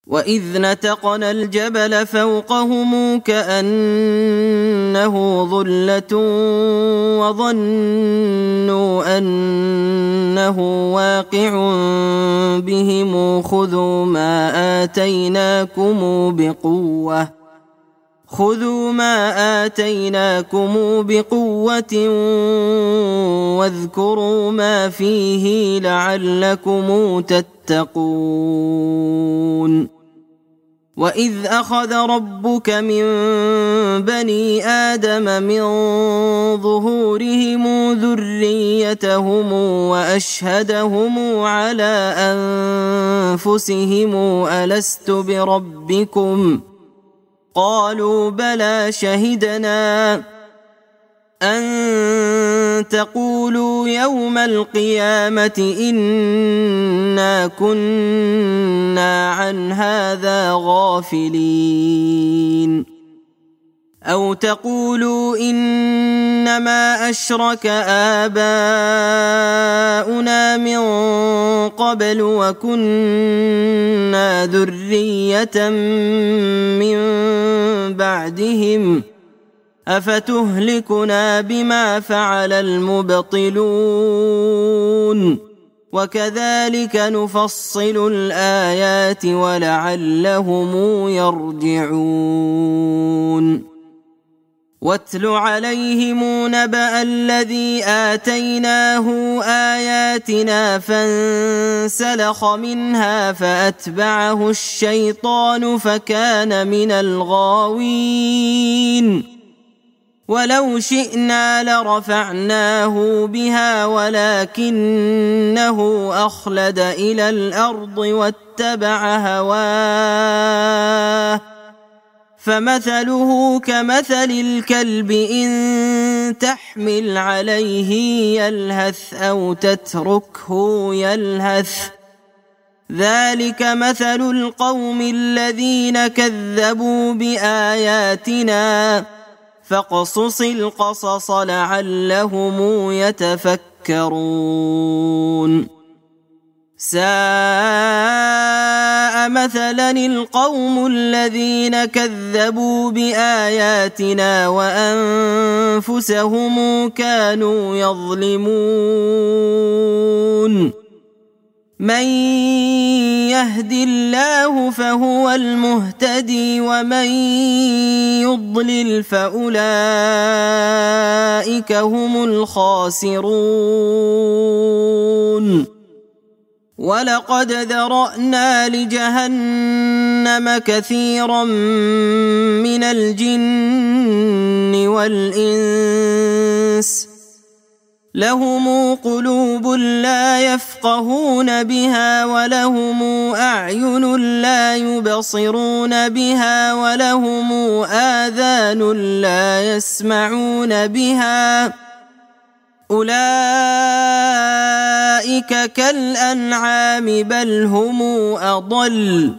وإذ نتقنا الجبل فوقهم كأنه ظلة وظنوا أنه واقع بهم خذوا ما آتيناكم بقوة واذكروا ما فيه لعلكم تتقون وإذ أخذ ربك من بني آدم من ظهورهم ذريتهم وأشهدهم على أنفسهم ألست بربكم قالوا بلى شهدنا أن تقولوا يوم القيامة إنا كنا عن هذا غافلين أو تقولوا إنما أشرك آباؤنا من قبل وكنا ذرية من بعدهم أفتهلكنا بما فعل المبطلون وكذلك نفصل الآيات ولعلهم يرجعون واتل عليهم نبأ الذي آتيناه آياتنا فانسلخ منها فأتبعه الشيطان فكان من الغاوين ولو شئنا لرفعناه بها ولكنه أخلد إلى الأرض واتبع هواه فمثله كمثل الكلب إن تحمل عليه يلهث أو تتركه يلهث ذلك مثل القوم الذين كذبوا بآياتنا فاقصص القصص لعلهم يتفكرون ساء مثلا القوم الذين كذبوا بآياتنا وأنفسهم كانوا يظلمون من يهد الله فهو المهتدي ومن يضلل فأولئك هم الخاسرون ولقد ذرأنا لجهنم كثيرا من الجن والإنس لهم قلوب لا يفقهون بها ولهم أعين لا يبصرون بها ولهم آذان لا يسمعون بها أولئك كالأنعام بل هم أضل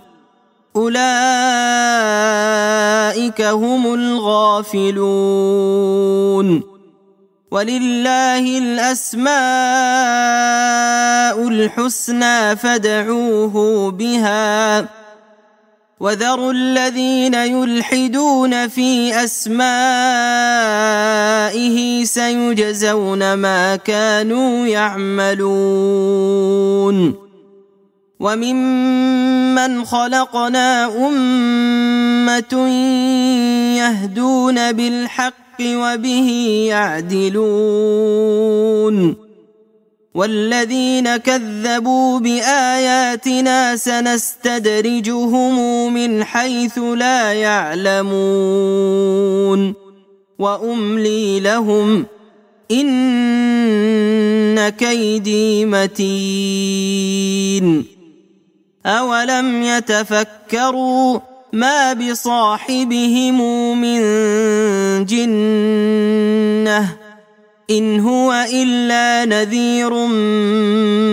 أولئك هم الغافلون ولله الأسماء الحسنى فادعوه بها وذروا الذين يلحدون في أسمائه سيجزون ما كانوا يعملون وممن خلقنا أمة يهدون بالحق وبه يعدلون والذين كذبوا بآياتنا سنستدرجهم من حيث لا يعلمون وأملي لهم إن كيدي متين أولم يتفكروا ما بصاحبهم من جنة إن هو إلا نذير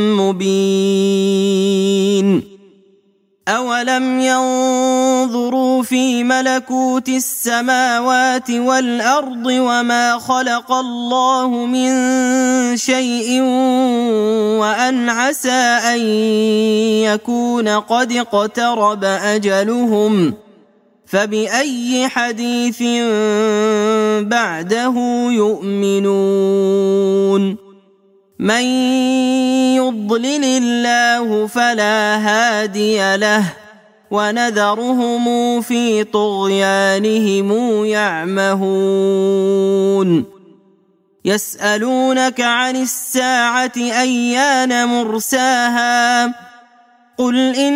مبين أولم ينظروا ادخلوا في ملكوت السماوات والأرض وما خلق الله من شيء وأن عسى أن يكون قد اقترب أجلهم فبأي حديث بعده يؤمنون من يضلل الله فلا هادي له ونذرهم في طغيانهم يعمهون يسألونك عن الساعة أيان مرساها قل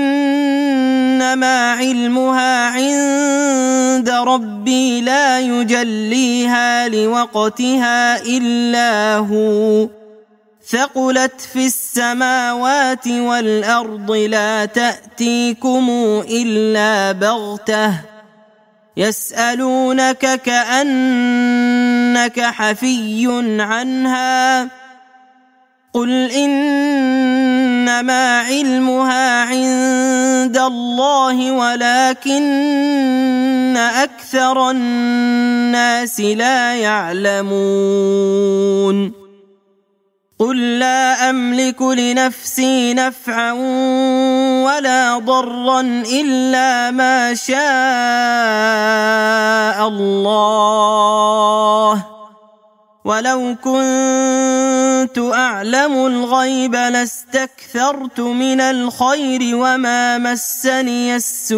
إنما علمها عند ربي لا يجليها لوقتها إلا هو ثقلت في السماوات والأرض لا تأتيكم إلا بغتة يسألونك كأنك حفي عنها قل إنما علمها عند الله ولكن أكثر الناس لا يعلمون قل لا أملك لنفسي نفعا ولا ضرا إلا ما شاء الله ولو كنت أعلم الغيب لاستكثرت من الخير وما مسني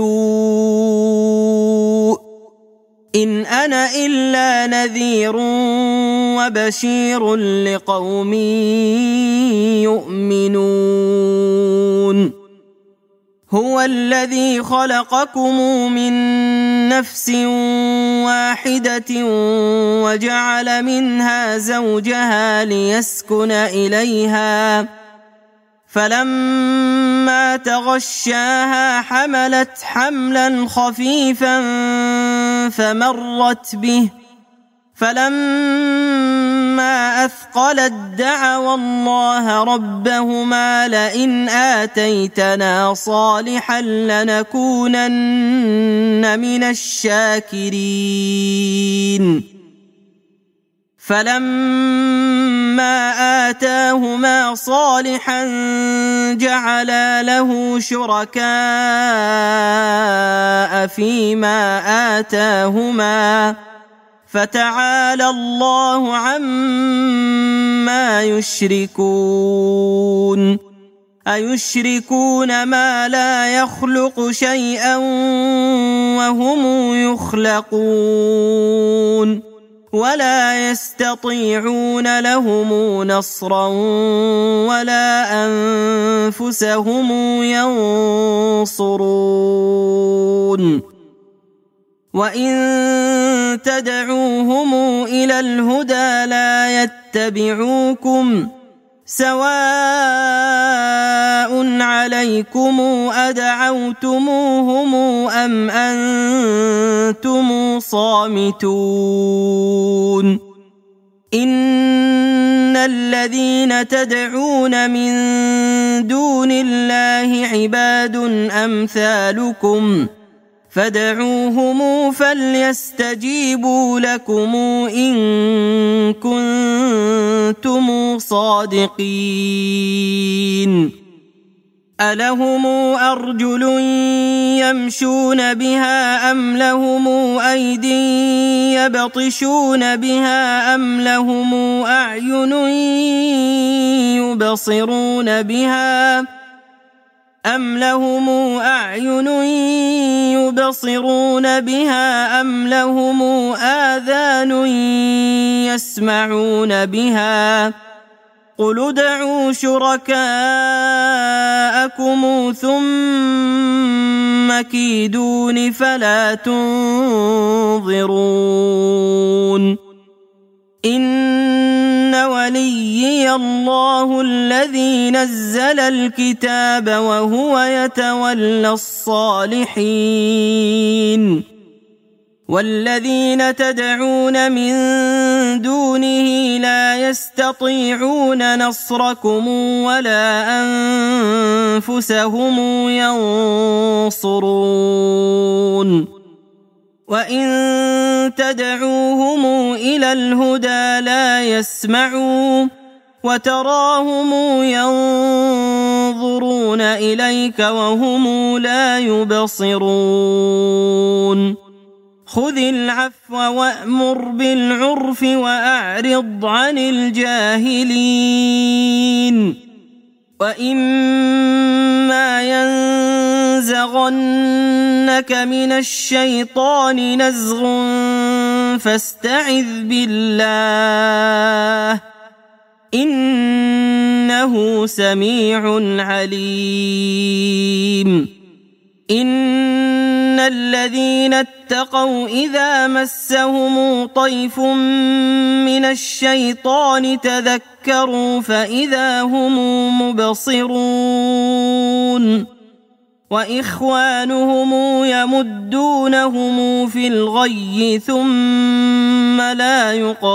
السوء إن أنا إلا نذير وبشير لقوم يؤمنون هو الذي خلقكم من نفس واحدة وجعل منها زوجها ليسكن إليها فلما تغشاها حملت حملا خفيفا فمرت به فلما أثقلت دعوا الله ربهما لئن آتيتنا صالحا لنكونن من الشاكرين فلما آتاهما صالحا جعلا له شركاء فيما آتاهما فتعالى الله عما يشركون أيشركون ما لا يخلق شيئا وهم يخلقون ولا يستطيعون لهم نصرا ولا أنفسهم ينصرون وإن تدعوهم إلى الهدى لا يتبعوكم سواء عليكم أدعوتموهم أم أنتم صامتون إن الذين تدعون من دون الله عباد أمثالكم فادعوهم فليستجيبوا لكم إن كنتم صادقين ألهم أرجل يمشون بها أم لهم أيد يبطشون بها أم لهم أعين يبصرون بها أم لهم أعين يبصرون بها أم لهم آذان يسمعون بها قل ادعوا شركاءكم ثم كيدون فلا تنظرون إن وليي الله الذي نزل الكتاب وهو يتولى الصالحين والذين تدعون من دونه لا يستطيعون نصركم ولا أنفسهم ينصرون وإن تدعوهم إلى الهدى لا يسمعوا وتراهم ينظرون إليك وهم لا يبصرون خذ العفو وأمر بالعرف وأعرض عن الجاهلين وإما ينزغنك من الشيطان نزغ فاستعذ بالله إنه سميع عليم إن الذين اتقوا إذا مسهم طيف من الشيطان تذكروا فإذا هم مبصرون وإخوانهم يمدونهم في الغي ثم لا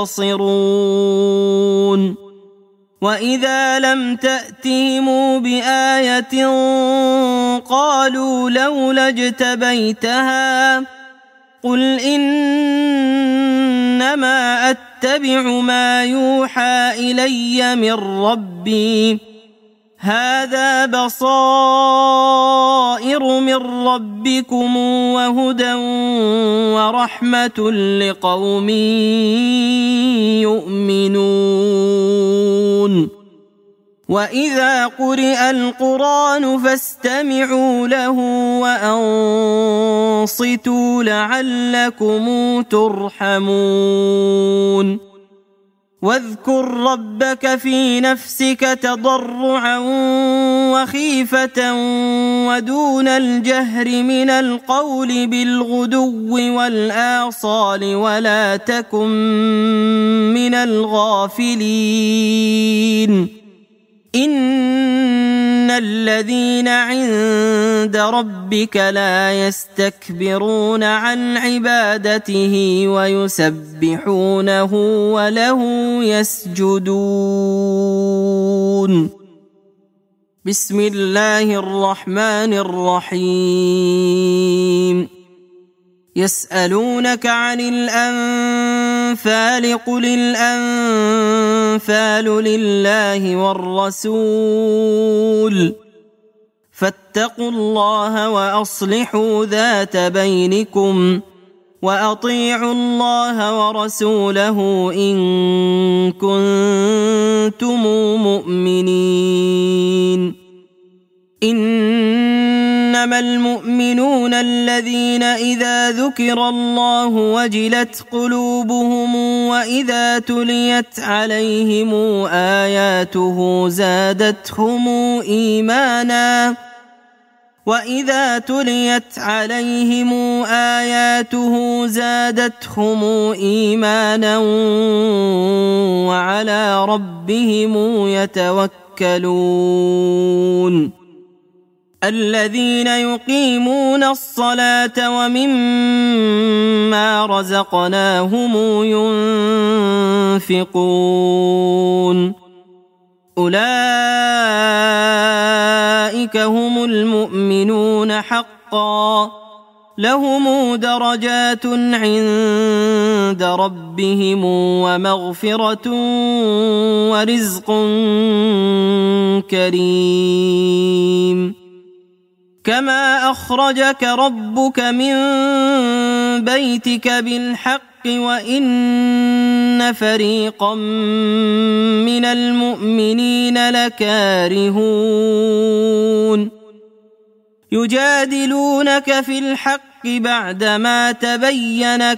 يقصرون وإذا لم تأتهم بآية قالوا لولا اجتبيتها قل إنما أتبع ما يوحى إلي من ربي هذا بصائر من ربكم وهدى ورحمة لقوم يؤمنون وإذا قرئ القرآن فاستمعوا له وأنصتوا لعلكم ترحمون واذكر ربك في نفسك تضرعا وخيفة ودون الجهر من القول بالغدو والآصال ولا تكن من الغافلين إن الذين عند ربك لا يستكبرون عن عبادته ويسبحونه وله يسجدون بسم الله الرحمن الرحيم يسألونك عن الأنفال قل الأنفال لله والرسول فاتقوا الله وأصلحوا ذات بينكم وأطيعوا الله ورسوله إن كنتم مؤمنين إنما المؤمنون الذين إذا ذكر الله وجلت قلوبهم وإذا تليت عليهم آياته زادتهم إيمانا وعلى ربهم يتوكلون الذين يقيمون الصلاة ومما رزقناهم ينفقون أولئك هم المؤمنون حقا لهم درجات عند ربهم ومغفرة ورزق كريم كما أخرجك ربك من بيتك بالحق وإن فريقا من المؤمنين لكارهون يجادلونك في الحق بعدما تبين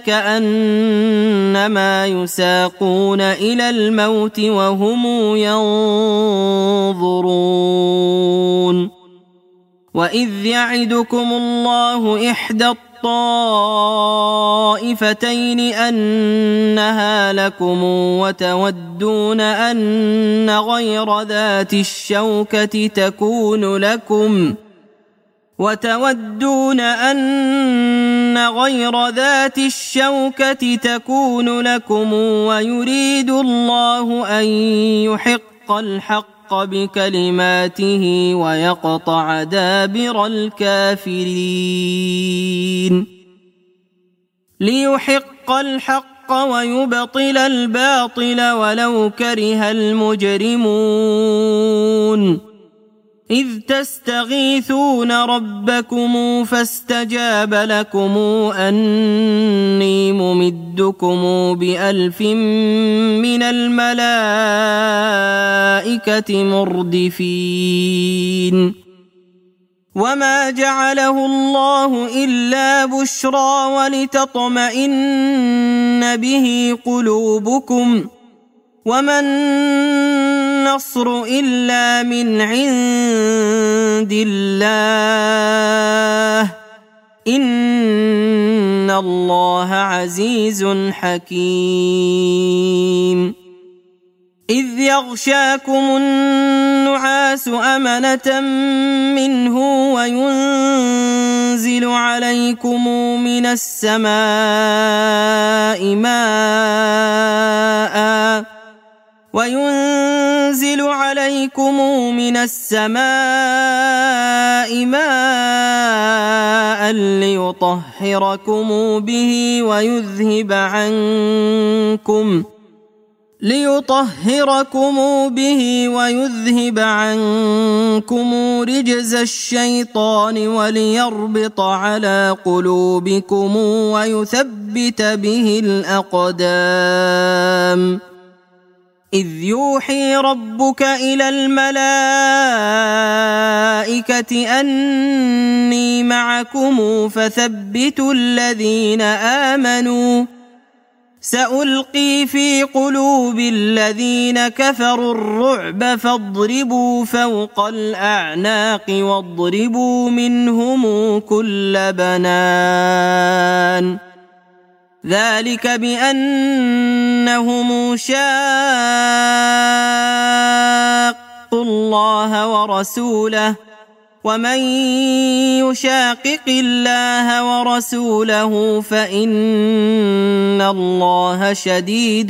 كأنما يساقون إلى الموت وهم ينظرون وإذ يعدكم الله إحدى الطائفتين أنها لكم وتودون أن غير ذات الشوكة تكون لكم ويريد الله أن يحق الحق بكلماته ويقطع دابر الكافرين ليحق الحق ويبطل الباطل ولو كره المجرمون إذ تستغيثون ربكم فاستجاب لكم أني ممدكم ب1000 من الملائكة مردفين وما جعله الله إلا بشرى ولتطمئن به قلوبكم وما النصر إلا من عند الله إن الله عزيز حكيم إذ يغشاكم النعاس أمنة منه وينزل عليكم من السماء ماء ليطهركم به ويذهب عنكم رجز الشيطان وليربط على قلوبكم ويثبت به الأقدام إذ يوحي ربك إلى الملائكة أني معكم فثبتوا الذين آمنوا سألقي في قلوب الذين كفروا الرعب فاضربوا فوق الأعناق واضربوا منهم كل بنان ذلك بأنهم شاقوا الله ورسوله ومن يشاقق الله ورسوله فإن الله شديد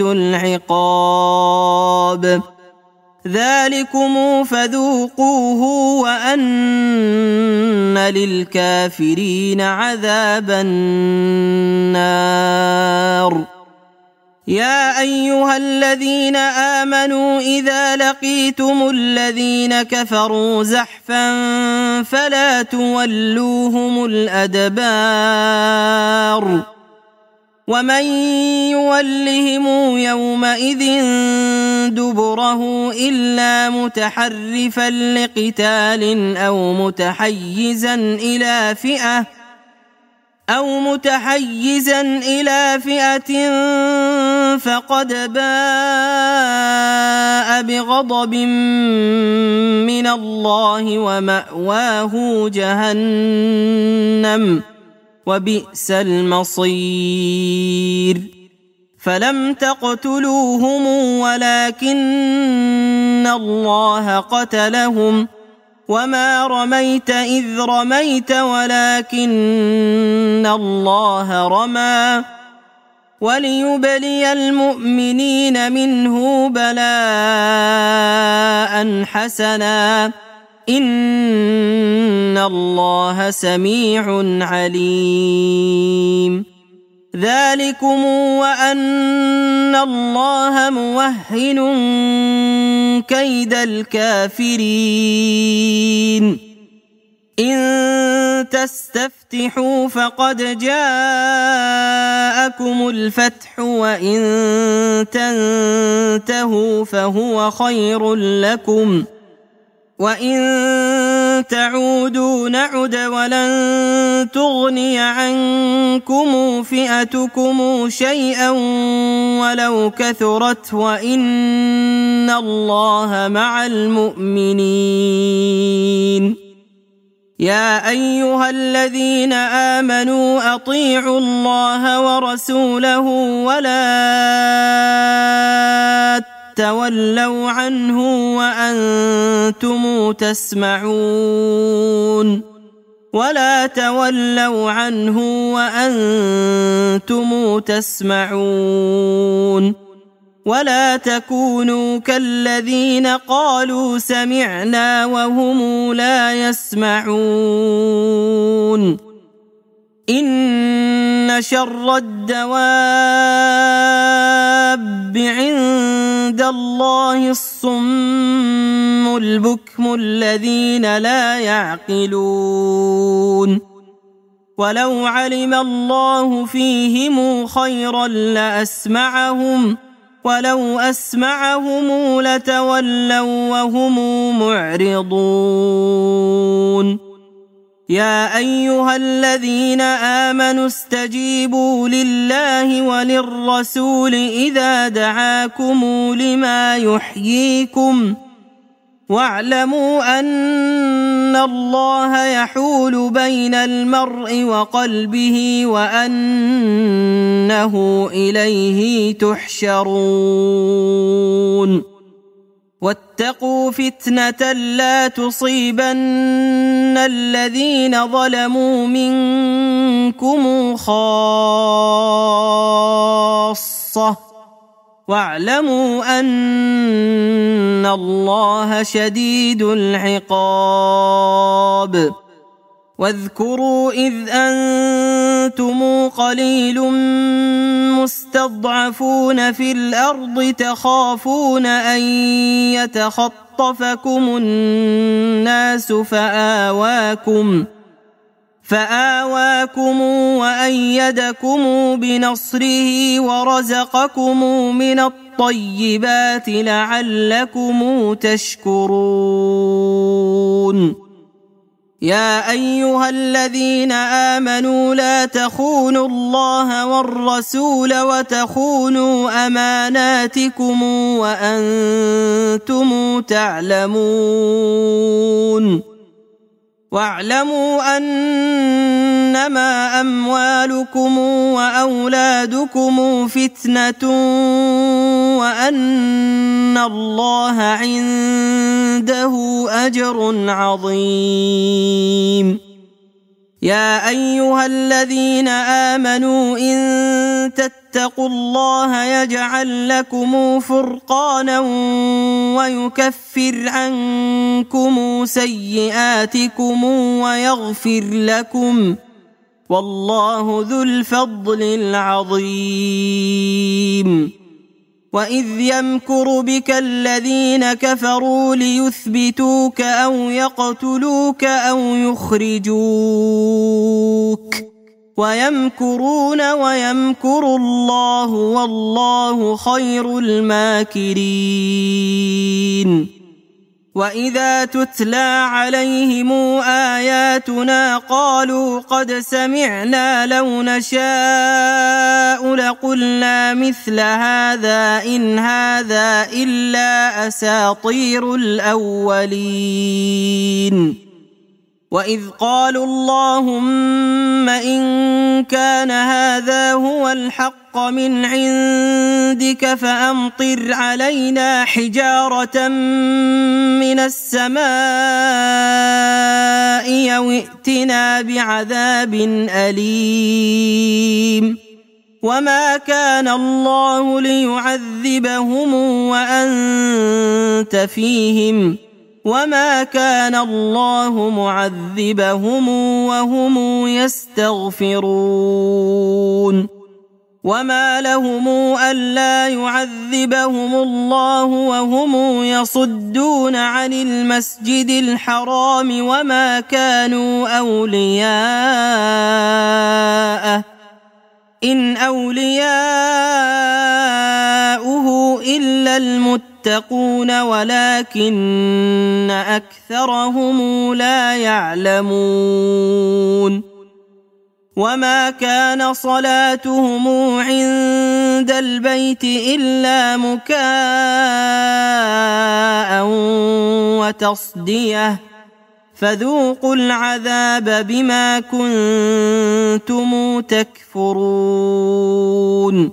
العقاب ذلكم فذوقوه وأن للكافرين عذاب النار يا أيها الذين آمنوا إذا لقيتم الذين كفروا زحفا فلا تولوهم الأدبار ومن يولهم يومئذ دبره إلا متحرفا لقتال أو متحيزا إلى فئة فقد باء بغضب من الله ومأواه جهنم وبئس المصير فلم تقتلوهم ولكن الله قتلهم وما رميت إذ رميت ولكن الله رمى وليبلي المؤمنين منه بلاء حسنا إن الله سميع عليم ذلكم وأن الله موهن كيد الكافرين إن تستفتحوا فقد جاءكم الفتح وإن تنتهوا فهو خير لكم وإن تعودوا نعد ولن تغني عنكم فئتكم شيئا ولو كثرت وإن الله مع المؤمنين يا أيها الذين آمنوا أطيعوا الله ورسوله ولا تولوا عنه وأنتم تسمعون ولا تكونوا كالذين قالوا سمعنا وهم لا يسمعون إن شر الدواب عند الله الصم البكم الذين لا يعقلون ولو علم الله فيهم خيرا لأسمعهم ولو أسمعهم لتولوا وهم معرضون يا أيها الذين آمنوا استجيبوا لله وللرسول إذا دعاكم لما يحييكم واعلموا أن الله يحول بين المرء وقلبه وأنه إليه تحشرون واتقوا فتنة لا تصيبن الذين ظلموا منكم خاصة واعلموا أن الله شديد العقاب واذكروا إذ أنتم قليل مستضعفون في الأرض تخافون أن يتخطفكم الناس فآواكم وأيدكم بنصره ورزقكم من الطيبات لعلكم تشكرون يا أيها الذين آمنوا لا تخونوا الله والرسول وتخونوا أماناتكم وأنتم تعلمون واعلموا أنما أموالكم وأولادكم فتنة وأن الله عنده أجر عظيم يا أيها الذين آمنوا إن تتقوا الله يجعل لكم فرقانا ويكفر عنكم سيئاتكم ويغفر لكم والله ذو الفضل العظيم وإذ يمكر بك الذين كفروا ليثبتوك أو يقتلوك أو يخرجوك ويمكرون ويمكر الله والله خير الماكرين وإذا تتلى عليهم آياتنا قالوا قد سمعنا لو نشاء لقلنا مثل هذا إن هذا إلا أساطير الأولين وإذ قالوا اللهم إن كان هذا هو الحق من عندك فأمطر علينا حجارة من السماء أو ائتنا بعذاب أليم وما كان الله ليعذبهم وأنت فيهم وما كان الله معذبهم وهم يستغفرون وما لهم ألا يعذبهم الله وهم يصدون عن المسجد الحرام وما كانوا أولياءه إن أولياؤه إلا المتقون ولكن أكثرهم لا يعلمون وما كان صلاتهم عند البيت إلا مكاء وتصدية فذوقوا العذاب بما كنتم تكفرون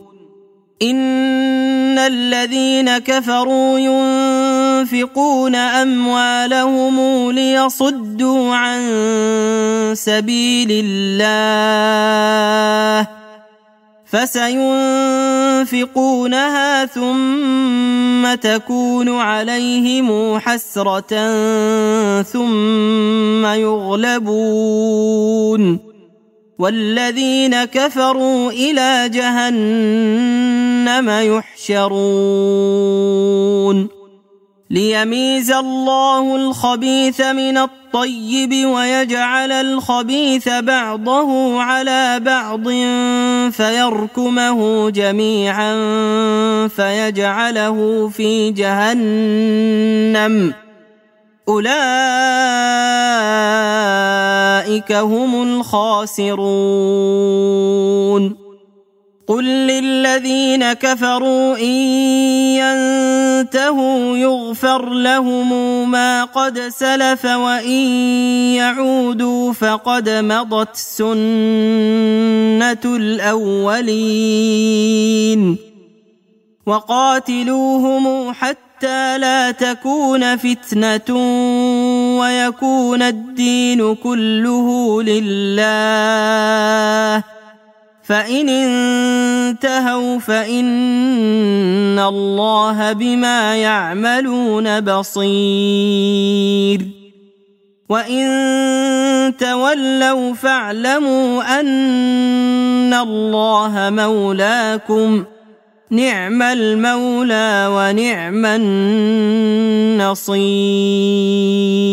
إن الذين كفروا ينفقون أموالهم ليصدوا عن سبيل الله فسينفقونها ثم تكون عليهم حسرة ثم يغلبون والذين كفروا إلى جهنم يحشرون ليميز الله الخبيث من الطيب ويجعل الخبيث بعضه على بعض فيركمه جميعا فيجعله في جهنم أولئك هم الخاسرون قل للذين كفروا إن ينتهوا يغفر لهم ما قد سلف وإن يعودوا فقد مضت سنة الأولين وقاتلوهم حتى لا تكون فتنة ويكون الدين كله لله فإن انتهوا فإن الله بما يعملون بصير وإن تولوا فاعلموا أن الله مولاكم نعم المولى ونعم النصير